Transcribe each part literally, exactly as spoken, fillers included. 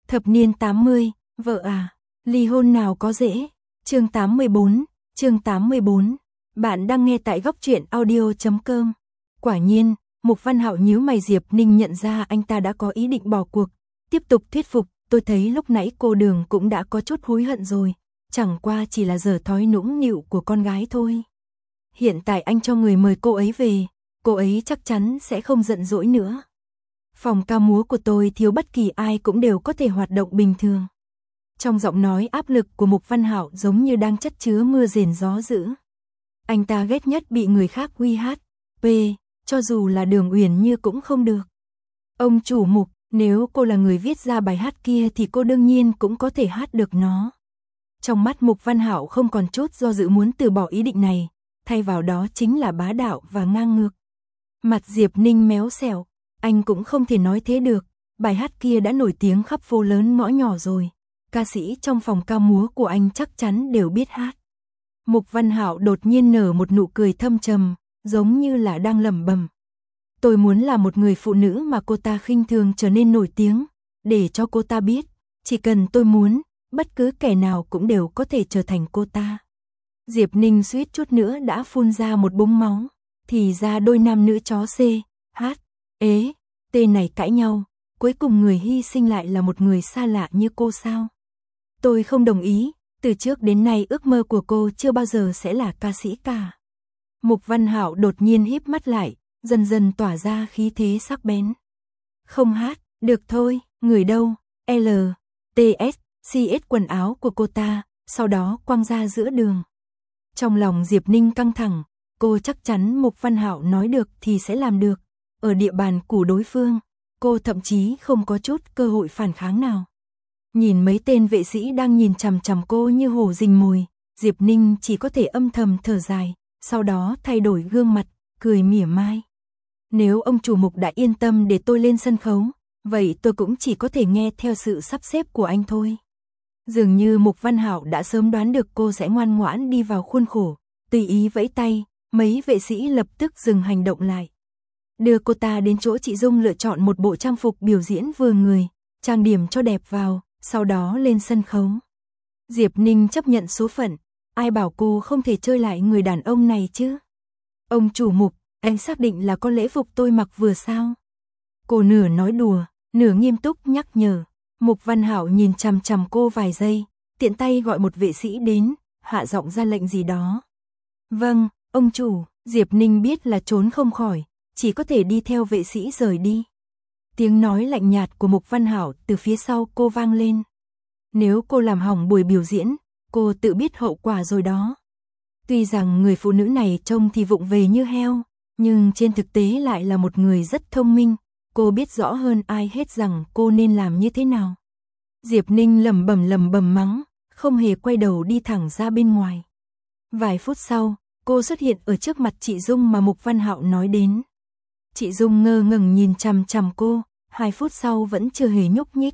Thập niên tám mươi, vợ à, ly hôn nào có dễ. Chương tám mươi bốn, chương tám mươi bốn. Bạn đang nghe tại góc truyện audio chấm com. Quả nhiên, Mục Văn Hạo nhíu mày, Diệp Ninh nhận ra anh ta đã có ý định bỏ cuộc, tiếp tục thuyết phục, tôi thấy lúc nãy cô Đường cũng đã có chút hối hận rồi, chẳng qua chỉ là giở thói nũng nịu của con gái thôi. Hiện tại anh cho người mời cô ấy về, cô ấy chắc chắn sẽ không giận dỗi nữa. Phòng ca múa của tôi thiếu bất kỳ ai cũng đều có thể hoạt động bình thường. Trong giọng nói áp lực của Mục Văn Hạo giống như đang chất chứa mưa rền gió dữ. Anh ta ghét nhất bị người khác uy hát, p, cho dù là Đường Uyển Như cũng không được. Ông chủ Mục, nếu cô là người viết ra bài hát kia thì cô đương nhiên cũng có thể hát được nó. Trong mắt Mục Văn Hạo không còn chút do dự muốn từ bỏ ý định này, thay vào đó chính là bá đạo và ngang ngược. Mặt Diệp Ninh méo xẹo, anh cũng không thể nói thế được, bài hát kia đã nổi tiếng khắp phố lớn ngõ nhỏ rồi, ca sĩ trong phòng ca múa của anh chắc chắn đều biết hát. Mục Văn Hạo đột nhiên nở một nụ cười thâm trầm, giống như là đang lẩm bẩm. Tôi muốn là một người phụ nữ mà cô ta khinh thường trở nên nổi tiếng, để cho cô ta biết, chỉ cần tôi muốn, bất cứ kẻ nào cũng đều có thể trở thành cô ta. Diệp Ninh suýt chút nữa đã phun ra một búng máu, thì ra đôi nam nữ chó C, H, ế, T này cãi nhau, cuối cùng người hy sinh lại là một người xa lạ như cô sao? Tôi không đồng ý, từ trước đến nay ước mơ của cô chưa bao giờ sẽ là ca sĩ cả. Mục Văn Hạo đột nhiên híp mắt lại, dần dần tỏa ra khí thế sắc bén. Không hát, được thôi, người đâu, L, T S, C S quần áo của cô ta, sau đó quăng ra giữa đường. Trong lòng Diệp Ninh căng thẳng, cô chắc chắn Mục Văn Hạo nói được thì sẽ làm được. Ở địa bàn của đối phương, cô thậm chí không có chút cơ hội phản kháng nào. Nhìn mấy tên vệ sĩ đang nhìn chằm chằm cô như hổ rình mồi, Diệp Ninh chỉ có thể âm thầm thở dài, sau đó thay đổi gương mặt, cười mỉa mai. Nếu ông chủ Mục đã yên tâm để tôi lên sân khấu, vậy tôi cũng chỉ có thể nghe theo sự sắp xếp của anh thôi. Dường như Mục Văn Hạo đã sớm đoán được cô sẽ ngoan ngoãn đi vào khuôn khổ, tùy ý vẫy tay, mấy vệ sĩ lập tức dừng hành động lại. Đưa cô ta đến chỗ chị Dung lựa chọn một bộ trang phục biểu diễn vừa người, trang điểm cho đẹp vào, sau đó lên sân khấu. Diệp Ninh chấp nhận số phận, ai bảo cô không thể chơi lại người đàn ông này chứ? Ông chủ Mục, anh xác định là có lễ phục tôi mặc vừa sao? Cô nửa nói đùa, nửa nghiêm túc nhắc nhở. Mục Văn Hạo nhìn chằm chằm cô vài giây, tiện tay gọi một vệ sĩ đến, hạ giọng ra lệnh gì đó. Vâng, ông chủ, Diệp Ninh biết là trốn không khỏi, chỉ có thể đi theo vệ sĩ rời đi. Tiếng nói lạnh nhạt của Mục Văn Hạo từ phía sau cô vang lên. Nếu cô làm hỏng buổi biểu diễn, cô tự biết hậu quả rồi đó. Tuy rằng người phụ nữ này trông thì vụng về như heo, nhưng trên thực tế lại là một người rất thông minh. Cô biết rõ hơn ai hết rằng cô nên làm như thế nào. Diệp Ninh lẩm bẩm lẩm bẩm mắng, không hề quay đầu đi thẳng ra bên ngoài. Vài phút sau, cô xuất hiện ở trước mặt chị Dung mà Mục Văn Hạo nói đến. Chị Dung ngơ ngẩn nhìn chằm chằm cô, hai phút sau vẫn chưa hề nhúc nhích.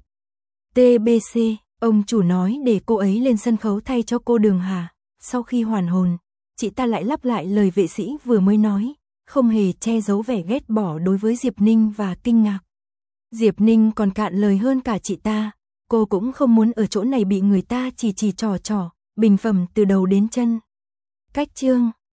tê bê xê, ông chủ nói để cô ấy lên sân khấu thay cho cô Đường hả? Sau khi hoàn hồn, chị ta lại lặp lại lời vệ sĩ vừa mới nói, không hề che giấu vẻ ghét bỏ đối với Diệp Ninh và kinh ngạc. Diệp Ninh còn cạn lời hơn cả chị ta, cô cũng không muốn ở chỗ này bị người ta chỉ chỉ trò trò, bình phẩm từ đầu đến chân. Cách chương